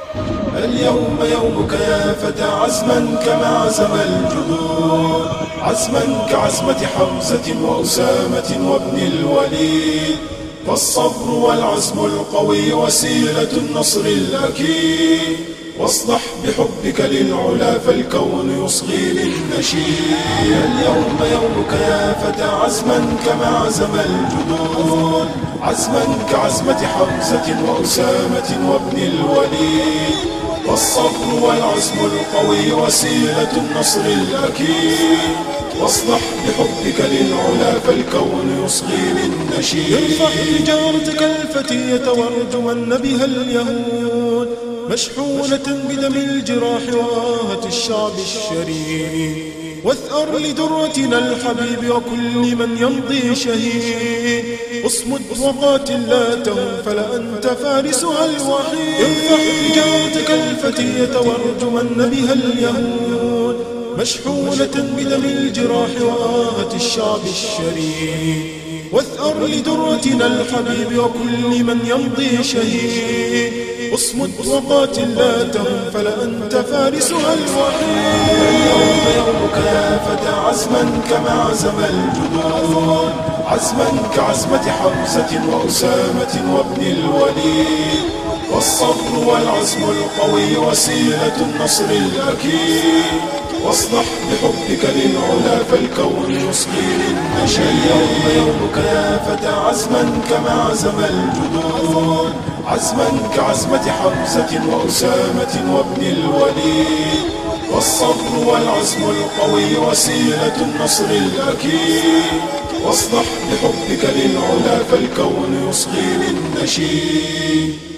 اليوم يومك يا فتى عزما كما عزم الجدود، عزما كعزمة حمزة وأسامة وابن الوليد. فالصبر والعزم القوي وسيلة النصر الأكيد، واصلح بحبك للعلا فالكون يصغي للنشيد. اليوم يومك يا فتى عزما كما عزم الجدود، عزما كعزمة حمزة وأسامة وابن الوليد. والصبر والعزم القوي وسيلة النصر الأكيد، واصلح بحبك للعلا فالكون يصغي للنشيد. ارفع حجارتك الفتية وارجمن بها اليهود، مشحونة بدم الجراح وآهة الشعب الشريد. واثأر لدرتنا الحبيب وكل من يمضي شهيد، اصمد وقاتل لا تهن فلأنت فارسها الوحيد. ارفع حجارتك الفتية وارجمن بها اليهود، مشحونة بدم الجراح وآهة الشعب الشريد. واثأر لدرتنا الحبيب وكل من يمضي شهيد، اصمد وقاتل لا تهن فلأنت فارسها الوحيد. اليوم يومك يا فتى عزما كما عزم الجدود، عزما كعزمة حمزة وأسامة وابن الوليد. والصبر والعزم القوي وسيلة النصر الأكيد، واصلح بحبك للعلا فالكون يصغي للنشيد. اليوم يومك يا فتى عزما كما عزم الجدود، عزما كعزمة حمزة وأسامة وابن الوليد. والصبر والعزم القوي وسيلة النصر الأكيد، واصلح بحبك للعلا فالكون يصغي للنشيد.